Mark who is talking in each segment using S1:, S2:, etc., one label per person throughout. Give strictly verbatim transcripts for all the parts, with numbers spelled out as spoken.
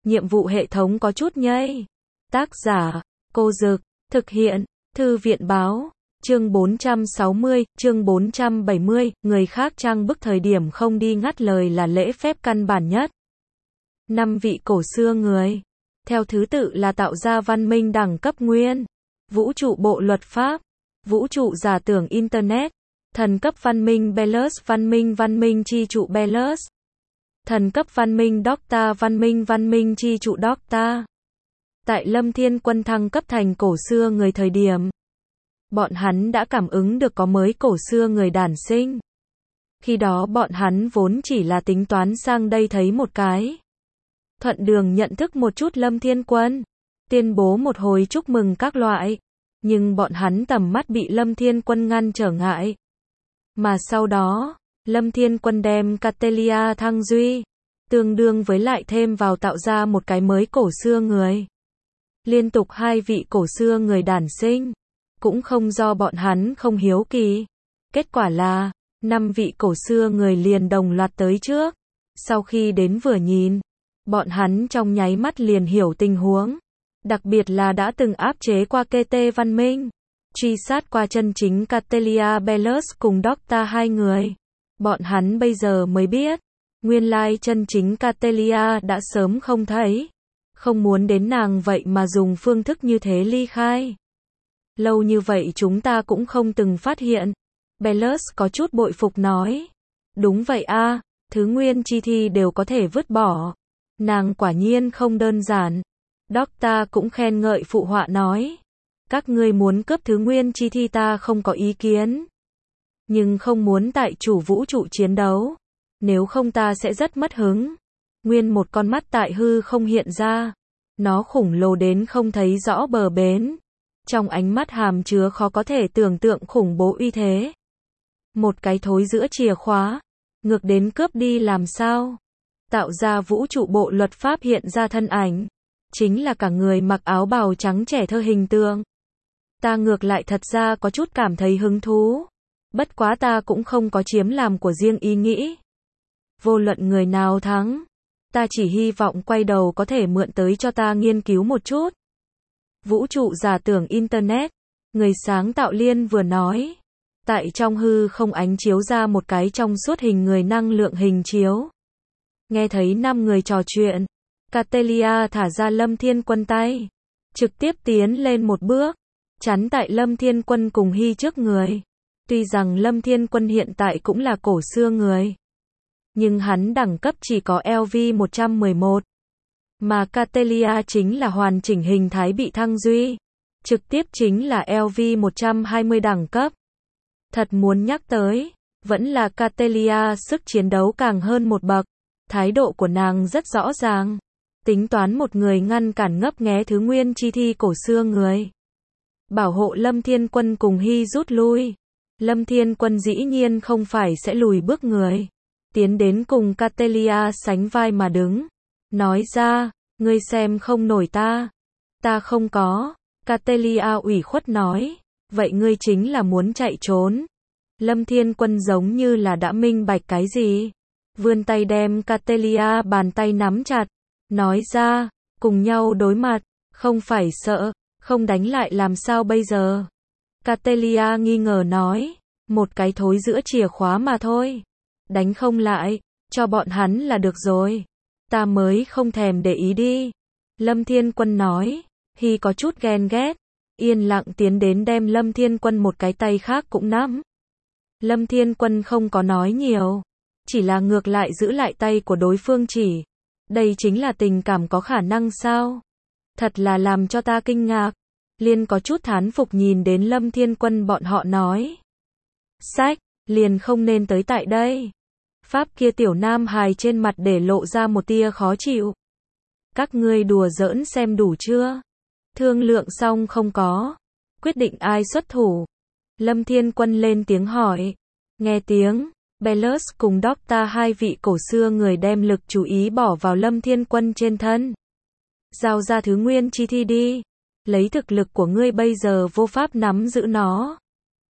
S1: nhiệm vụ hệ thống có chút nhây. Tác giả, Cô Dực, thực hiện, Thư viện Báo, chương bốn trăm sáu mươi, chương bốn trăm bảy mươi, người khác trang bức thời điểm không đi ngắt lời là lễ phép căn bản nhất. Năm vị cổ xưa người, theo thứ tự là tạo ra văn minh đẳng cấp nguyên, vũ trụ bộ luật pháp, vũ trụ giả tưởng Internet, thần cấp văn minh Belus, văn minh văn minh chi trụ Belus, thần cấp văn minh Docta, văn minh văn minh chi trụ Docta. Tại Lâm Thiên Quân thăng cấp thành cổ xưa người thời điểm, bọn hắn đã cảm ứng được có mới cổ xưa người đản sinh. Khi đó bọn hắn vốn chỉ là tính toán sang đây thấy một cái, thuận đường nhận thức một chút Lâm Thiên Quân, tuyên bố một hồi chúc mừng các loại, nhưng bọn hắn tầm mắt bị Lâm Thiên Quân ngăn trở ngại. Mà sau đó, Lâm Thiên Quân đem Catelia thăng duy, tương đương với lại thêm vào tạo ra một cái mới cổ xưa người. Liên tục hai vị cổ xưa người đản sinh, cũng không do bọn hắn không hiếu kỳ. Kết quả là, năm vị cổ xưa người liền đồng loạt tới trước. Sau khi đến vừa nhìn, bọn hắn trong nháy mắt liền hiểu tình huống. Đặc biệt là đã từng áp chế qua kê tê văn minh, truy sát qua chân chính Catelia Belus cùng Docta hai người. Bọn hắn bây giờ mới biết, nguyên lai chân chính Catelia đã sớm không thấy. Không muốn đến nàng vậy mà dùng phương thức như thế ly khai. Lâu như vậy chúng ta cũng không từng phát hiện. Belus có chút bội phục nói. Đúng vậy a, thứ nguyên chi thi đều có thể vứt bỏ. Nàng quả nhiên không đơn giản. Docta cũng khen ngợi phụ họa nói. Các ngươi muốn cướp thứ nguyên chi thi ta không có ý kiến. Nhưng không muốn tại chủ vũ trụ chiến đấu. Nếu không ta sẽ rất mất hứng. Nguyên một con mắt tại hư không hiện ra. Nó khủng lồ đến không thấy rõ bờ bến. Trong ánh mắt hàm chứa khó có thể tưởng tượng khủng bố uy thế. Một cái thối giữa chìa khóa. Ngược đến cướp đi làm sao? Tạo ra vũ trụ bộ luật pháp hiện ra thân ảnh. Chính là cả người mặc áo bào trắng trẻ thơ hình tượng. Ta ngược lại thật ra có chút cảm thấy hứng thú. Bất quá ta cũng không có chiếm làm của riêng ý nghĩ. Vô luận người nào thắng, ta chỉ hy vọng quay đầu có thể mượn tới cho ta nghiên cứu một chút. Vũ trụ giả tưởng Internet, người sáng tạo Liên vừa nói. Tại trong hư không ánh chiếu ra một cái trong suốt hình người năng lượng hình chiếu. Nghe thấy năm người trò chuyện, Catelia thả ra Lâm Thiên Quân tay, trực tiếp tiến lên một bước, chắn tại Lâm Thiên Quân cùng Hy trước người. Tuy rằng Lâm Thiên Quân hiện tại cũng là cổ xưa người, nhưng hắn đẳng cấp chỉ có L V một trăm mười một. Mà Catelia chính là hoàn chỉnh hình thái bị thăng duy. Trực tiếp chính là L V một trăm hai mươi đẳng cấp. Thật muốn nhắc tới, vẫn là Catelia sức chiến đấu càng hơn một bậc. Thái độ của nàng rất rõ ràng. Tính toán một người ngăn cản ngấp nghé thứ nguyên chi thi cổ xưa người. Bảo hộ Lâm Thiên Quân cùng Hy rút lui. Lâm Thiên Quân dĩ nhiên không phải sẽ lùi bước người. Tiến đến cùng Catelia sánh vai mà đứng. Nói ra, ngươi xem không nổi ta. Ta không có. Catelia ủy khuất nói. Vậy ngươi chính là muốn chạy trốn. Lâm Thiên Quân giống như là đã minh bạch cái gì. Vươn tay đem Catelia bàn tay nắm chặt. Nói ra, cùng nhau đối mặt. Không phải sợ, không đánh lại làm sao bây giờ. Catelia nghi ngờ nói. Một cái thối giữa chìa khóa mà thôi. Đánh không lại, cho bọn hắn là được rồi. Ta mới không thèm để ý đi. Lâm Thiên Quân nói. Hy có chút ghen ghét. Yên lặng tiến đến đem Lâm Thiên Quân một cái tay khác cũng nắm. Lâm Thiên Quân không có nói nhiều. Chỉ là ngược lại giữ lại tay của đối phương chỉ. Đây chính là tình cảm có khả năng sao? Thật là làm cho ta kinh ngạc. Liên có chút thán phục nhìn đến Lâm Thiên Quân bọn họ nói. Sách, liền không nên tới tại đây. Pháp kia tiểu nam hài trên mặt để lộ ra một tia khó chịu. Các ngươi đùa giỡn xem đủ chưa? Thương lượng xong không có? Quyết định ai xuất thủ? Lâm Thiên Quân lên tiếng hỏi. Nghe tiếng, Belus cùng Docta hai vị cổ xưa người đem lực chú ý bỏ vào Lâm Thiên Quân trên thân. Giao ra thứ nguyên chi thi đi. Lấy thực lực của ngươi bây giờ vô pháp nắm giữ nó.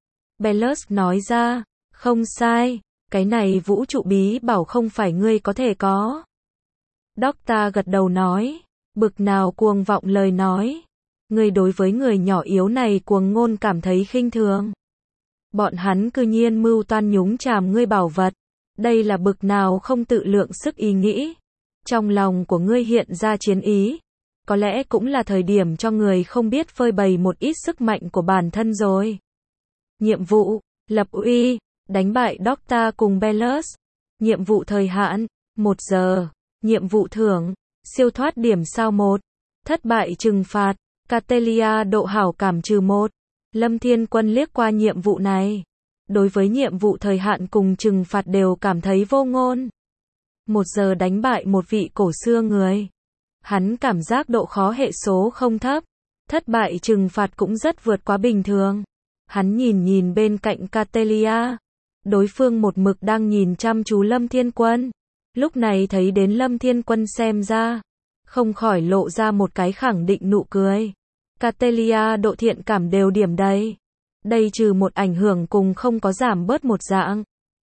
S1: Belus nói ra. Không sai. Cái này vũ trụ bí bảo không phải ngươi có thể có. Docta gật đầu nói. Bực nào cuồng vọng lời nói. Ngươi đối với người nhỏ yếu này cuồng ngôn cảm thấy khinh thường. Bọn hắn cư nhiên mưu toan nhúng chàm ngươi bảo vật. Đây là bực nào không tự lượng sức ý nghĩ. Trong lòng của ngươi hiện ra chiến ý. Có lẽ cũng là thời điểm cho người không biết phơi bày một ít sức mạnh của bản thân rồi. Nhiệm vụ, lập uy, đánh bại Doctor cùng Belus. Nhiệm vụ thời hạn, một giờ. Nhiệm vụ thưởng, siêu thoát điểm sao một. Thất bại trừng phạt, Catelia độ hảo cảm trừ một. Lâm Thiên Quân liếc qua nhiệm vụ này. Đối với nhiệm vụ thời hạn cùng trừng phạt đều cảm thấy vô ngôn. Một giờ đánh bại một vị cổ xưa người. Hắn cảm giác độ khó hệ số không thấp. Thất bại trừng phạt cũng rất vượt quá bình thường. Hắn nhìn nhìn bên cạnh Catelia. Đối phương một mực đang nhìn chăm chú Lâm Thiên Quân. Lúc này thấy đến Lâm Thiên Quân xem ra. Không khỏi lộ ra một cái khẳng định nụ cười. Catelia độ thiện cảm đều điểm đầy. Đây trừ một ảnh hưởng cùng không có giảm bớt một dạng.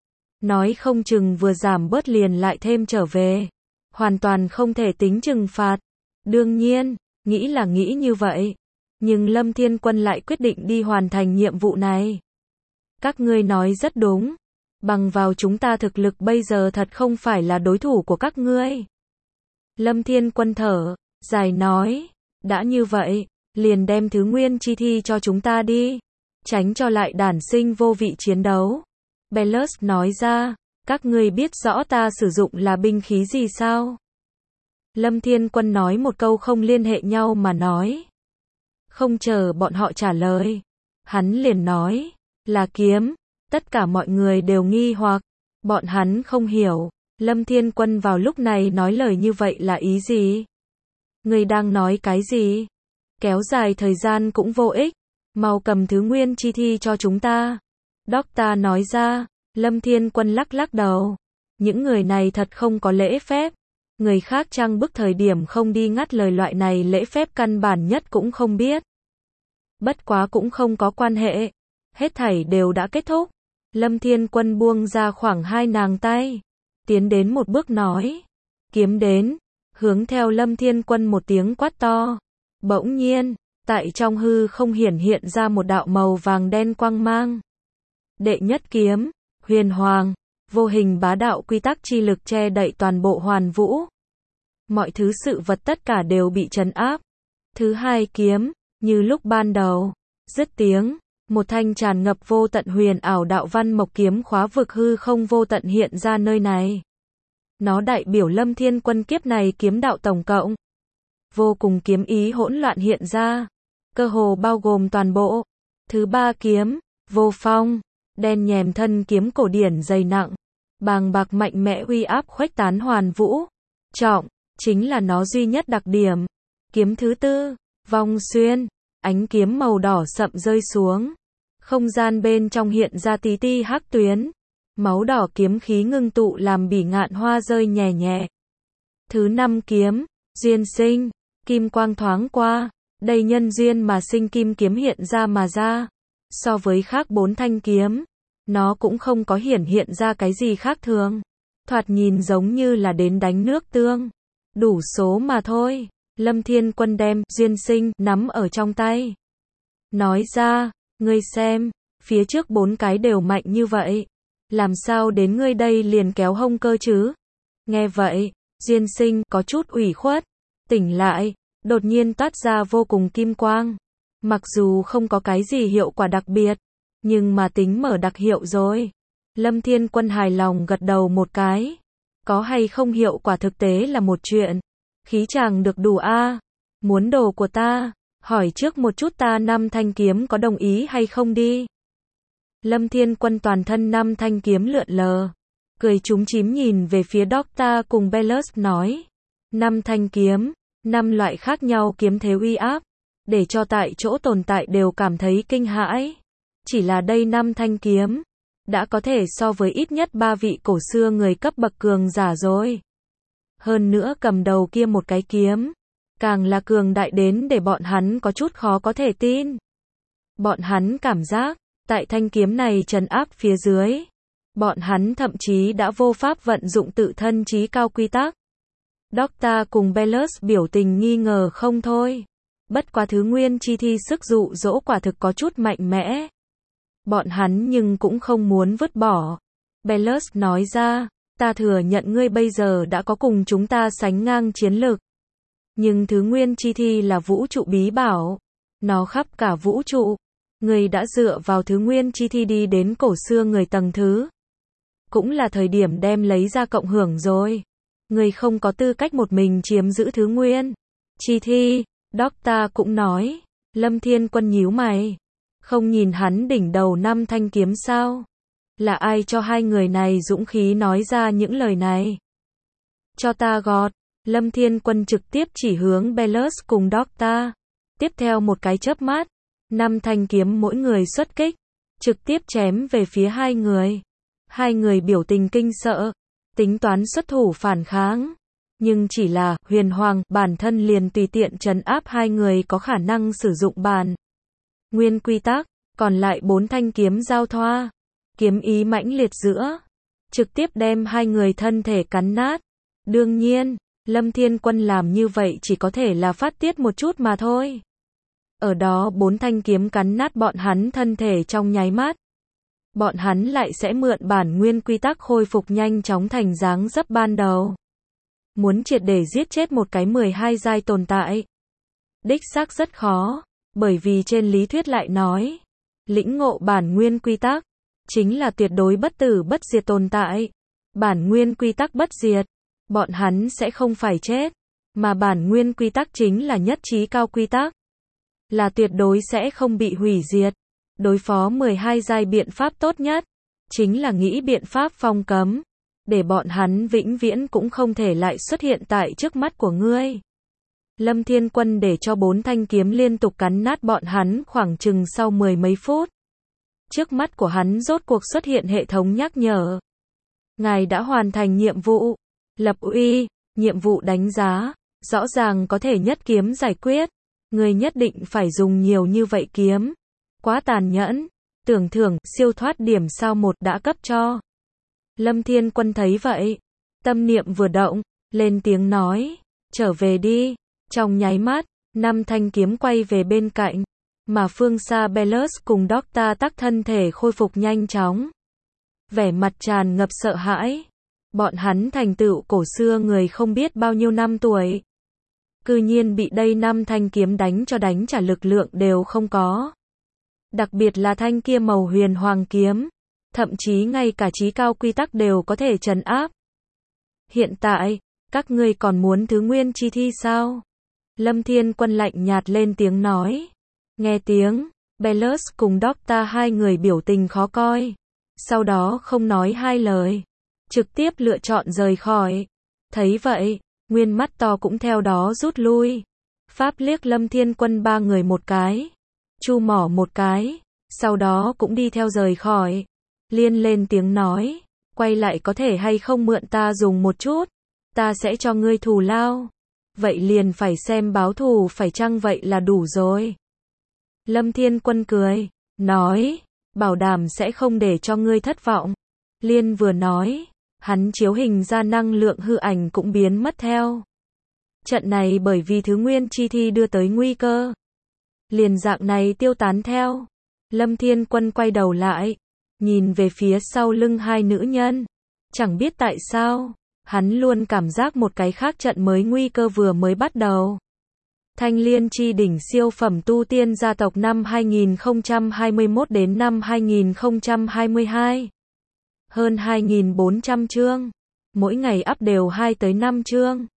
S1: Nói không chừng vừa giảm bớt liền lại thêm trở về. Hoàn toàn không thể tính trừng phạt. Đương nhiên, nghĩ là nghĩ như vậy. Nhưng Lâm Thiên Quân lại quyết định đi hoàn thành nhiệm vụ này. Các ngươi nói rất đúng. Bằng vào chúng ta thực lực bây giờ thật không phải là đối thủ của các ngươi. Lâm Thiên Quân thở, dài nói. Đã như vậy, liền đem thứ nguyên chi thi cho chúng ta đi. Tránh cho lại đản sinh vô vị chiến đấu. Belus nói ra, các ngươi biết rõ ta sử dụng là binh khí gì sao? Lâm Thiên Quân nói một câu không liên hệ nhau mà nói. Không chờ bọn họ trả lời. Hắn liền nói, là kiếm. Tất cả mọi người đều nghi hoặc. Bọn hắn không hiểu. Lâm Thiên Quân vào lúc này nói lời như vậy là ý gì? Ngươi đang nói cái gì? Kéo dài thời gian cũng vô ích. Mau cầm thứ nguyên chi thi cho chúng ta. Doctor nói ra. Lâm Thiên Quân lắc lắc đầu. Những người này thật không có lễ phép. Người khác trang bức thời điểm không đi ngắt lời loại này lễ phép căn bản nhất cũng không biết. Bất quá cũng không có quan hệ. Hết thảy đều đã kết thúc. Lâm Thiên Quân buông ra khoảng hai nàng tay. Tiến đến một bước nói. Kiếm đến. Hướng theo Lâm Thiên Quân một tiếng quát to. Bỗng nhiên, tại trong hư không hiển hiện ra một đạo màu vàng đen quang mang. Đệ nhất kiếm, huyền hoàng, vô hình bá đạo quy tắc chi lực che đậy toàn bộ hoàn vũ. Mọi thứ sự vật tất cả đều bị trấn áp. Thứ hai kiếm, như lúc ban đầu, dứt tiếng, một thanh tràn ngập vô tận huyền ảo đạo văn mộc kiếm khóa vực hư không vô tận hiện ra nơi này. Nó đại biểu Lâm Thiên Quân kiếp này kiếm đạo tổng cộng. Vô cùng kiếm ý hỗn loạn hiện ra, cơ hồ bao gồm toàn bộ. Thứ ba kiếm, vô phong, đen nhèm thân kiếm cổ điển dày nặng, bàng bạc mạnh mẽ uy áp khuếch tán hoàn vũ. Trọng, chính là nó duy nhất đặc điểm. Kiếm thứ tư, vong xuyên, ánh kiếm màu đỏ sậm rơi xuống. Không gian bên trong hiện ra tí ti hắc tuyến. Máu đỏ kiếm khí ngưng tụ làm bỉ ngạn hoa rơi nhẹ nhẹ. Thứ năm kiếm, duyên sinh, kim quang thoáng qua, đây nhân duyên mà sinh kim kiếm hiện ra mà ra. So với khác bốn thanh kiếm, nó cũng không có hiển hiện ra cái gì khác thường. Thoạt nhìn giống như là đến đánh nước tương. Đủ số mà thôi. Lâm Thiên Quân đem duyên sinh nắm ở trong tay. Nói ra, ngươi xem, phía trước bốn cái đều mạnh như vậy. Làm sao đến ngươi đây liền kéo hông cơ chứ? Nghe vậy, duyên sinh có chút ủy khuất. Tỉnh lại, đột nhiên toát ra vô cùng kim quang. Mặc dù không có cái gì hiệu quả đặc biệt, nhưng mà tính mở đặc hiệu rồi. Lâm Thiên Quân hài lòng gật đầu một cái. Có hay không hiệu quả thực tế là một chuyện. Khí chàng được đủ a à? Muốn đồ của ta, hỏi trước một chút ta năm thanh kiếm có đồng ý hay không đi. Lâm Thiên Quân toàn thân năm thanh kiếm lượn lờ. Cười trúng chím nhìn về phía Doctor cùng Belus nói. Năm thanh kiếm, năm loại khác nhau kiếm thế uy áp. Để cho tại chỗ tồn tại đều cảm thấy kinh hãi. Chỉ là đây năm thanh kiếm. Đã có thể so với ít nhất ba vị cổ xưa người cấp bậc cường giả rồi. Hơn nữa cầm đầu kia một cái kiếm. Càng là cường đại đến để bọn hắn có chút khó có thể tin. Bọn hắn cảm giác, tại thanh kiếm này trấn áp phía dưới. Bọn hắn thậm chí đã vô pháp vận dụng tự thân trí cao quy tắc. Doctor cùng Belus biểu tình nghi ngờ không thôi. Bất quá thứ nguyên chi thi sức dụ dỗ quả thực có chút mạnh mẽ. Bọn hắn nhưng cũng không muốn vứt bỏ. Belus nói ra, ta thừa nhận ngươi bây giờ đã có cùng chúng ta sánh ngang chiến lực. Nhưng thứ nguyên chi thi là vũ trụ bí bảo. Nó khắp cả vũ trụ. Ngươi đã dựa vào thứ nguyên chi thi đi đến cổ xưa người tầng thứ. Cũng là thời điểm đem lấy ra cộng hưởng rồi. Ngươi không có tư cách một mình chiếm giữ thứ nguyên chi thi. Doctor cũng nói. Lâm Thiên Quân nhíu mày. Không nhìn hắn đỉnh đầu năm thanh kiếm sao? Là ai cho hai người này dũng khí nói ra những lời này? Cho ta gọt. Lâm Thiên Quân trực tiếp chỉ hướng Belus cùng Doctor. Tiếp theo một cái chớp mắt, năm thanh kiếm mỗi người xuất kích, trực tiếp chém về phía hai người. Hai người biểu tình kinh sợ, tính toán xuất thủ phản kháng. Nhưng chỉ là, Huyền Hoàng, bản thân liền tùy tiện trấn áp hai người có khả năng sử dụng bản nguyên quy tắc, còn lại bốn thanh kiếm giao thoa. Kiếm ý mãnh liệt giữa, trực tiếp đem hai người thân thể cắn nát. Đương nhiên, Lâm Thiên Quân làm như vậy chỉ có thể là phát tiết một chút mà thôi. Ở đó bốn thanh kiếm cắn nát bọn hắn thân thể trong nháy mắt. Bọn hắn lại sẽ mượn bản nguyên quy tắc khôi phục nhanh chóng thành dáng dấp ban đầu. Muốn triệt để giết chết một cái mười hai giai tồn tại. Đích xác rất khó, bởi vì trên lý thuyết lại nói, lĩnh ngộ bản nguyên quy tắc, chính là tuyệt đối bất tử bất diệt tồn tại. Bản nguyên quy tắc bất diệt, bọn hắn sẽ không phải chết, mà bản nguyên quy tắc chính là nhất trí cao quy tắc, là tuyệt đối sẽ không bị hủy diệt. Đối phó mười hai giai biện pháp tốt nhất, chính là nghĩ biện pháp phong cấm, để bọn hắn vĩnh viễn cũng không thể lại xuất hiện tại trước mắt của ngươi. Lâm Thiên Quân để cho bốn thanh kiếm liên tục cắn nát bọn hắn khoảng chừng sau mười mấy phút. Trước mắt của hắn rốt cuộc xuất hiện hệ thống nhắc nhở. Ngài đã hoàn thành nhiệm vụ. Lập uy, nhiệm vụ đánh giá, rõ ràng có thể nhất kiếm giải quyết. Người nhất định phải dùng nhiều như vậy kiếm. Quá tàn nhẫn, tưởng thưởng, siêu thoát điểm sao một đã cấp cho. Lâm Thiên Quân thấy vậy, tâm niệm vừa động, lên tiếng nói, trở về đi. Trong nháy mắt, năm thanh kiếm quay về bên cạnh, mà phương xa Belus cùng Doctor tắc thân thể khôi phục nhanh chóng. Vẻ mặt tràn ngập sợ hãi. Bọn hắn thành tựu cổ xưa người không biết bao nhiêu năm tuổi. Cư nhiên bị đây năm thanh kiếm đánh cho đánh trả lực lượng đều không có. Đặc biệt là thanh kia màu huyền hoàng kiếm. Thậm chí ngay cả trí cao quy tắc đều có thể trấn áp. Hiện tại, các ngươi còn muốn thứ nguyên chi thi sao? Lâm Thiên Quân lạnh nhạt lên tiếng nói. Nghe tiếng, Belus cùng Doctor hai người biểu tình khó coi. Sau đó không nói hai lời. Trực tiếp lựa chọn rời khỏi. Thấy vậy, nguyên mắt to cũng theo đó rút lui. Pháp liếc Lâm Thiên Quân ba người một cái. Chu mỏ một cái. Sau đó cũng đi theo rời khỏi. Liên lên tiếng nói. Quay lại có thể hay không mượn ta dùng một chút. Ta sẽ cho ngươi thù lao. Vậy liền phải xem báo thù phải chăng vậy là đủ rồi. Lâm Thiên Quân cười. Nói. Bảo đảm sẽ không để cho ngươi thất vọng. Liên vừa nói. Hắn chiếu hình ra năng lượng hư ảnh cũng biến mất theo. Trận này bởi vì thứ nguyên chi thi đưa tới nguy cơ. Liền dạng này tiêu tán theo. Lâm Thiên Quân quay đầu lại. Nhìn về phía sau lưng hai nữ nhân. Chẳng biết tại sao. Hắn luôn cảm giác một cái khác trận mới nguy cơ vừa mới bắt đầu. Thanh Liên chi đỉnh siêu phẩm tu tiên gia tộc năm hai nghìn không trăm hai mươi mốt đến năm hai nghìn không trăm hai mươi hai. Hơn hai nghìn bốn trăm chương. Mỗi ngày up đều hai tới năm chương.